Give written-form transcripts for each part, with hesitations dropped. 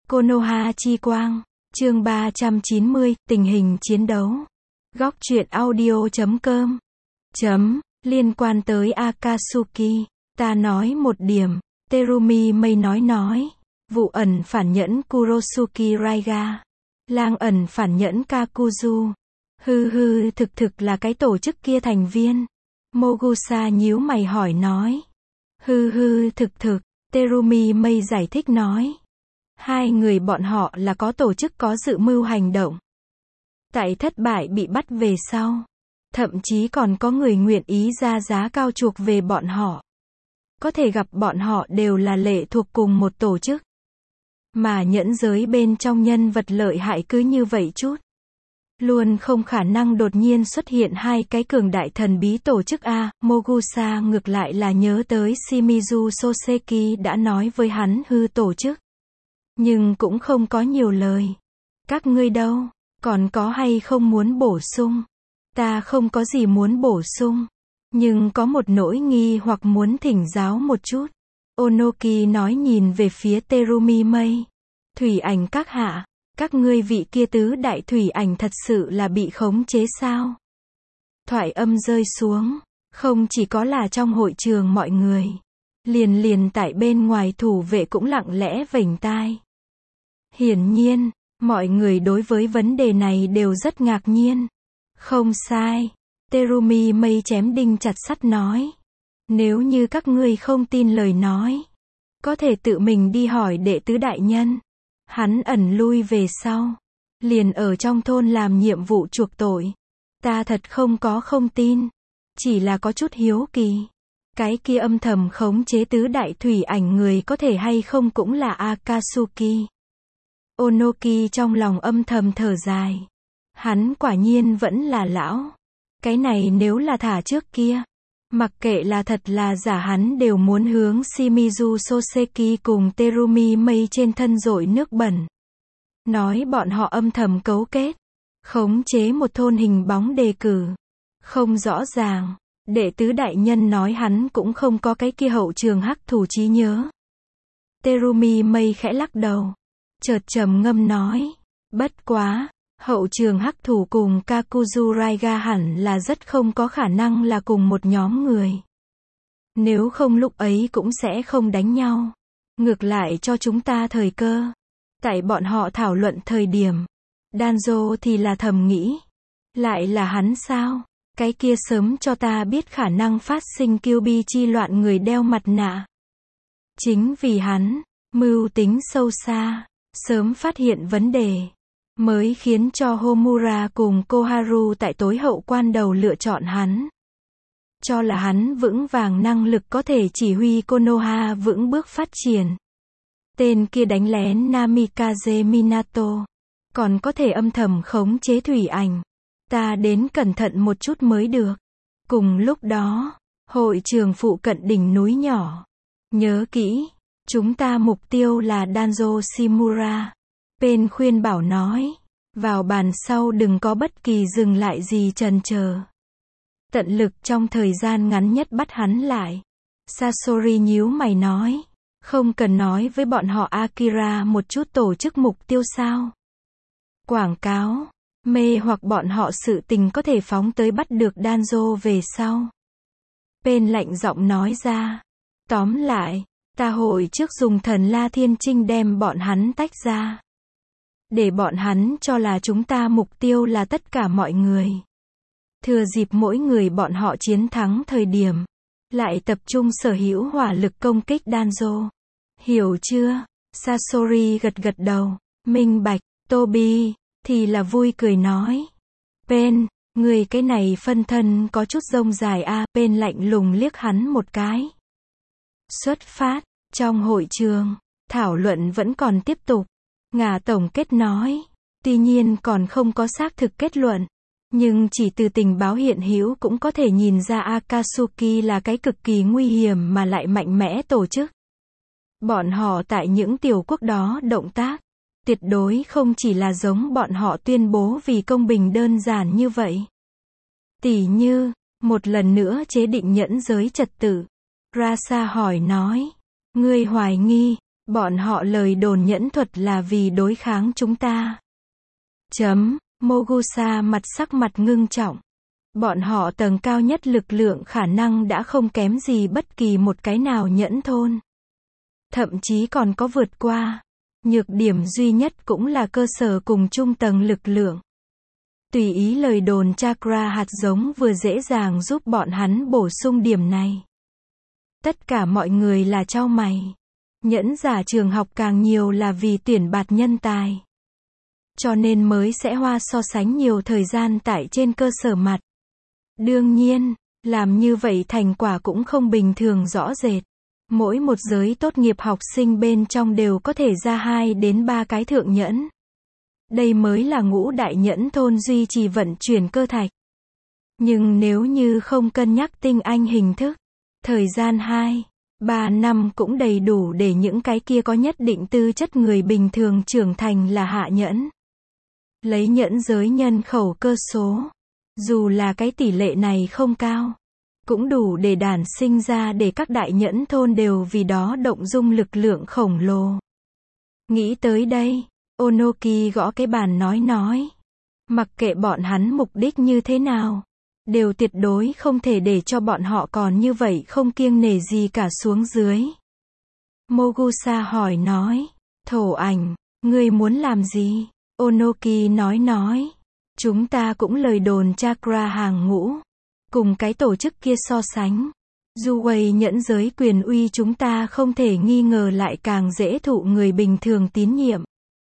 Konoha Chi Quang, chương 390, tình hình chiến đấu. Góc truyện audio.com. Liên quan tới Akatsuki, ta nói một điểm, Terumi Mei nói. Vụ ẩn phản nhẫn Kurosuke Raiga. Lang ẩn phản nhẫn Kakuzu. Thực là cái tổ chức kia thành viên. Mogusa nhíu mày hỏi nói. Thực, Terumi Mei giải thích nói. Hai người bọn họ là có tổ chức có dự mưu hành động. Tại thất bại bị bắt về sau. Thậm chí còn có người nguyện ý ra giá cao chuộc về bọn họ. Có thể gặp bọn họ đều là lệ thuộc cùng một tổ chức. Mà nhẫn giới bên trong nhân vật lợi hại cứ như vậy chút. Luôn không khả năng đột nhiên xuất hiện hai cái cường đại thần bí tổ chức A. Mogusa ngược lại là nhớ tới Shimizu Soseki đã nói với hắn tổ chức. Nhưng cũng không có nhiều lời. Các ngươi đâu? Còn có hay không muốn bổ sung? Ta không có gì muốn bổ sung. Nhưng có một nỗi nghi hoặc muốn thỉnh giáo một chút. Onoki nói nhìn về phía Terumi Mei. Thủy ảnh các hạ. Các ngươi vị kia tứ đại thủy ảnh thật sự là bị khống chế sao? Thoại âm rơi xuống. Không chỉ có là trong hội trường mọi người. Liền tại bên ngoài thủ vệ cũng lặng lẽ vểnh tai. Hiển nhiên, mọi người đối với vấn đề này đều rất ngạc nhiên. Không sai. Terumi Mei chém đinh chặt sắt nói. Nếu như các ngươi không tin lời nói, có thể tự mình đi hỏi đệ tứ đại nhân. Hắn ẩn lui về sau. Liền ở trong thôn làm nhiệm vụ chuộc tội. Ta thật không tin. Chỉ là có chút hiếu kỳ. Cái kia âm thầm khống chế tứ đại thủy ảnh người có thể hay không cũng là Akatsuki. Onoki trong lòng âm thầm thở dài. Hắn quả nhiên vẫn là lão. Cái này nếu là thả trước kia. Mặc kệ là thật là giả hắn đều muốn hướng Shimizu Soseki cùng Terumi Mei trên thân dội nước bẩn. Nói bọn họ âm thầm cấu kết. Khống chế một thôn hình bóng đề cử. Không rõ ràng. Đệ tứ đại nhân nói hắn cũng không có cái kia hậu trường hắc thủ trí nhớ. Terumi Mei khẽ lắc đầu. Chợt trầm ngâm nói. Bất quá. Hậu trường hắc thủ cùng Kakuzu Raiga hẳn là rất không có khả năng là cùng một nhóm người. Nếu không lúc ấy cũng sẽ không đánh nhau. Ngược lại cho chúng ta thời cơ. Tại bọn họ thảo luận thời điểm. Danzo thì là thầm nghĩ. Lại là hắn sao? Cái kia sớm cho ta biết khả năng phát sinh Kyuubi chi loạn người đeo mặt nạ. Chính vì hắn, mưu tính sâu xa, sớm phát hiện vấn đề. Mới khiến cho Homura cùng Koharu tại tối hậu quan đầu lựa chọn hắn. Cho là hắn vững vàng năng lực có thể chỉ huy Konoha vững bước phát triển. Tên kia đánh lén Namikaze Minato. Còn có thể âm thầm khống chế thủy ảnh. Ta đến cẩn thận một chút mới được. Cùng lúc đó, hội trường phụ cận đỉnh núi nhỏ. Nhớ kỹ, chúng ta mục tiêu là Danzo Shimura. Bên khuyên bảo nói, vào bàn sau đừng có bất kỳ dừng lại gì chần chờ. Tận lực trong thời gian ngắn nhất bắt hắn lại. Sasori nhíu mày nói, không cần nói với bọn họ Akira một chút tổ chức mục tiêu sao? Quảng cáo, mê hoặc bọn họ sự tình có thể phóng tới bắt được Danzo về sau. Bên lạnh giọng nói ra, tóm lại, ta hội trước dùng thần La Thiên Trinh đem bọn hắn tách ra. Để bọn hắn cho là chúng ta mục tiêu là tất cả mọi người. Thừa dịp mỗi người bọn họ chiến thắng thời điểm. Lại tập trung sở hữu hỏa lực công kích Danzo. Hiểu chưa? Sasori gật đầu. Minh bạch. Tobi thì là vui cười nói. Pen, người cái này phân thân có chút rông dài a. Pen lạnh lùng liếc hắn một cái. Xuất phát. Trong hội trường, thảo luận vẫn còn tiếp tục. Ngà tổng kết nói, tuy nhiên còn không có xác thực kết luận, nhưng chỉ từ tình báo hiện hữu cũng có thể nhìn ra Akatsuki là cái cực kỳ nguy hiểm mà lại mạnh mẽ tổ chức. Bọn họ tại những tiểu quốc đó động tác, tuyệt đối không chỉ là giống bọn họ tuyên bố vì công bình đơn giản như vậy. Tỉ như, một lần nữa chế định nhẫn giới trật tự. Rasa hỏi nói, ngươi hoài nghi, Bọn họ lời đồn nhẫn thuật là vì đối kháng chúng ta. Mogusa sắc mặt ngưng trọng. Bọn họ tầng cao nhất lực lượng khả năng đã không kém gì bất kỳ một cái nào nhẫn thôn. Thậm chí còn có vượt qua. Nhược điểm duy nhất cũng là cơ sở cùng trung tầng lực lượng. Tùy ý lời đồn chakra hạt giống vừa dễ dàng giúp bọn hắn bổ sung điểm này. Tất cả mọi người là chau mày. Nhẫn giả trường học càng nhiều là vì tuyển bạt nhân tài. Cho nên mới sẽ hoa so sánh nhiều thời gian tại trên cơ sở mặt. Đương nhiên, làm như vậy thành quả cũng không bình thường rõ rệt. Mỗi một giới tốt nghiệp học sinh bên trong đều có thể ra 2 đến 3 cái thượng nhẫn. Đây mới là ngũ đại nhẫn thôn duy trì vận chuyển cơ thạch. Nhưng nếu như không cân nhắc tinh anh hình thức, thời gian 2-3 năm cũng đầy đủ để những cái kia có nhất định tư chất người bình thường trưởng thành là hạ nhẫn. Lấy nhẫn giới nhân khẩu cơ số, dù là cái tỷ lệ này không cao, cũng đủ để đản sinh ra để các đại nhẫn thôn đều vì đó động dung lực lượng khổng lồ. Nghĩ tới đây, Onoki gõ cái bàn nói. Mặc kệ bọn hắn mục đích như thế nào, đều tuyệt đối không thể để cho bọn họ còn như vậy không kiêng nể gì cả xuống dưới. Mogusa hỏi nói, Thổ Ảnh, ngươi muốn làm gì? Onoki nói, chúng ta cũng lời đồn chakra hàng ngũ. Cùng cái tổ chức kia so sánh, Juwei nhẫn giới quyền uy chúng ta không thể nghi ngờ lại càng dễ thụ người bình thường tín nhiệm.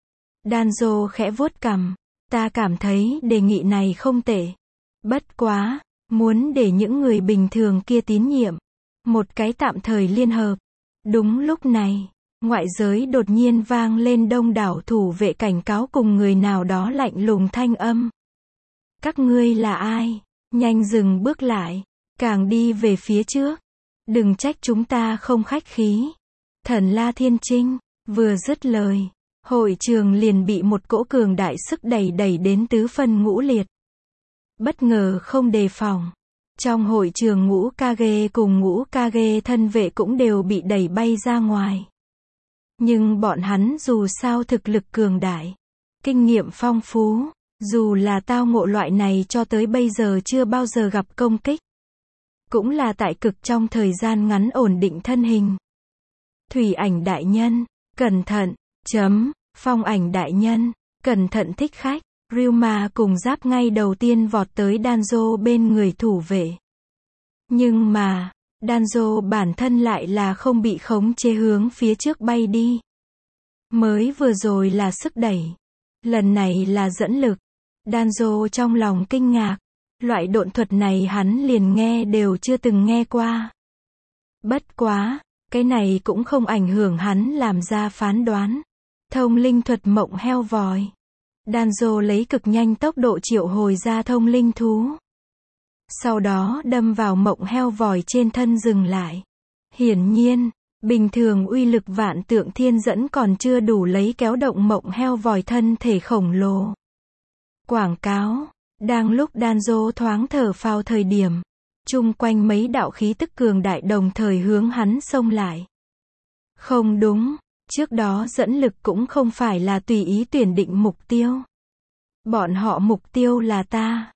Danzo khẽ vuốt cằm, ta cảm thấy đề nghị này không tệ. Bất quá, muốn để những người bình thường kia tín nhiệm, một cái tạm thời liên hợp. Đúng lúc này, ngoại giới đột nhiên vang lên đông đảo thủ vệ cảnh cáo cùng người nào đó lạnh lùng thanh âm. Các ngươi là ai? Nhanh dừng bước lại, càng đi về phía trước. Đừng trách chúng ta không khách khí. Thần La Thiên Trinh, vừa dứt lời, hội trường liền bị một cỗ cường đại sức đẩy đến tứ phân ngũ liệt. Bất ngờ không đề phòng. Trong hội trường ngũ Kage cùng ngũ Kage thân vệ cũng đều bị đẩy bay ra ngoài. Nhưng bọn hắn dù sao thực lực cường đại, kinh nghiệm phong phú, dù là tao ngộ loại này cho tới bây giờ chưa bao giờ gặp công kích. Cũng là tại cực trong thời gian ngắn ổn định thân hình. Thủy Ảnh đại nhân, cẩn thận, Phong Ảnh đại nhân, cẩn thận thích khách. Ryuma cùng Giáp ngay đầu tiên vọt tới Danzo bên người thủ vệ. Nhưng mà, Danzo bản thân lại là không bị khống chế hướng phía trước bay đi. Mới vừa rồi là sức đẩy. Lần này là dẫn lực. Danzo trong lòng kinh ngạc. Loại độn thuật này hắn liền nghe đều chưa từng nghe qua. Bất quá, cái này cũng không ảnh hưởng hắn làm ra phán đoán. Thông linh thuật mộng heo vòi. Danzo lấy cực nhanh tốc độ triệu hồi ra thông linh thú. Sau đó đâm vào mộng heo vòi trên thân dừng lại. Hiển nhiên, bình thường uy lực vạn tượng thiên dẫn còn chưa đủ lấy kéo động mộng heo vòi thân thể khổng lồ. Quảng cáo. Đang lúc Danzo thoáng thở phào thời điểm, chung quanh mấy đạo khí tức cường đại đồng thời hướng hắn xông lại. Không đúng, trước đó dẫn lực cũng không phải là tùy ý tuyển định mục tiêu. Bọn họ mục tiêu là ta.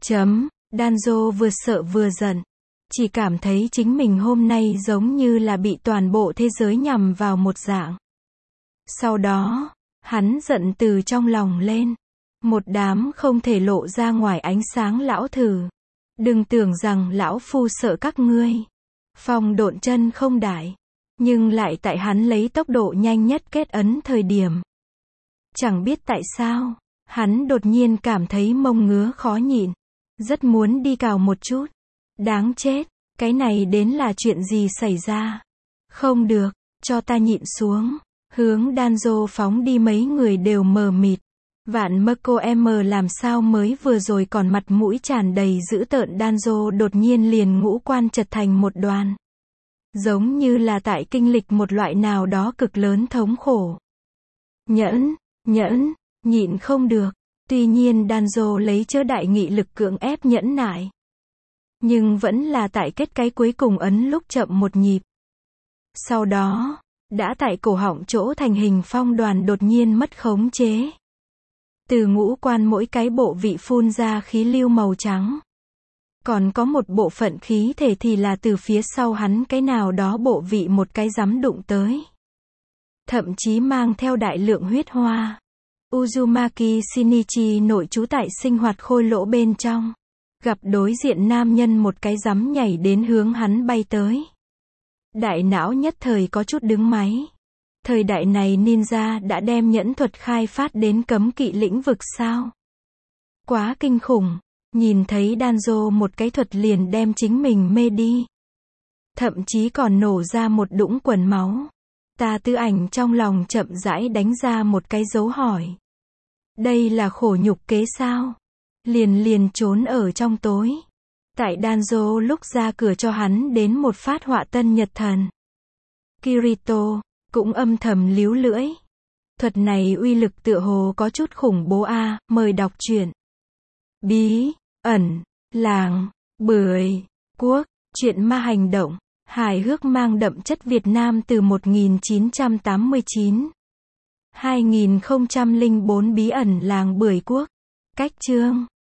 Danzo vừa sợ vừa giận. Chỉ cảm thấy chính mình hôm nay giống như là bị toàn bộ thế giới nhằm vào một dạng. Sau đó, hắn giận từ trong lòng lên. Một đám không thể lộ ra ngoài ánh sáng lão thử. Đừng tưởng rằng lão phu sợ các ngươi. Phong độn chân không đại. Nhưng lại tại hắn lấy tốc độ nhanh nhất kết ấn thời điểm. Chẳng biết tại sao, hắn đột nhiên cảm thấy mông ngứa khó nhịn. Rất muốn đi cào một chút. Đáng chết, cái này đến là chuyện gì xảy ra? Không được, cho ta nhịn xuống. Hướng Danzo phóng đi mấy người đều mờ mịt. Vạn mơ cô em làm sao mới vừa rồi còn mặt mũi tràn đầy dữ tợn Danzo đột nhiên liền ngũ quan chật thành một đoàn. Giống như là tại kinh lịch một loại nào đó cực lớn thống khổ. Nhẫn, nhịn không được. Tuy nhiên Danzo lấy chớ đại nghị lực cưỡng ép nhẫn nại. Nhưng vẫn là tại kết cái cuối cùng ấn lúc chậm một nhịp. Sau đó, đã tại cổ họng chỗ thành hình phong đoàn đột nhiên mất khống chế. Từ ngũ quan mỗi cái bộ vị phun ra khí lưu màu trắng. Còn có một bộ phận khí thể thì là từ phía sau hắn cái nào đó bộ vị một cái giấm đụng tới. Thậm chí mang theo đại lượng huyết hoa. Uzumaki Shinichi nội trú tại sinh hoạt khôi lỗ bên trong. Gặp đối diện nam nhân một cái giấm nhảy đến hướng hắn bay tới. Đại não nhất thời có chút đứng máy. Thời đại này ninja đã đem nhẫn thuật khai phát đến cấm kỵ lĩnh vực sao? Quá kinh khủng. Nhìn thấy Danzo một cái thuật liền đem chính mình mê đi. Thậm chí còn nổ ra một đũng quần máu. Ta Tư Ảnh trong lòng chậm rãi đánh ra một cái dấu hỏi. Đây là khổ nhục kế sao? Liền trốn ở trong tối. Tại Danzo lúc ra cửa cho hắn đến một phát họa tân nhật thần. Kirito cũng âm thầm líu lưỡi. Thuật này uy lực tựa hồ có chút khủng bố a, mời đọc truyện. Bí ẩn làng bưởi quốc, truyện ma hành động, hài hước mang đậm chất Việt Nam từ 1989. 2004 Bí ẩn làng bưởi quốc. Cách chương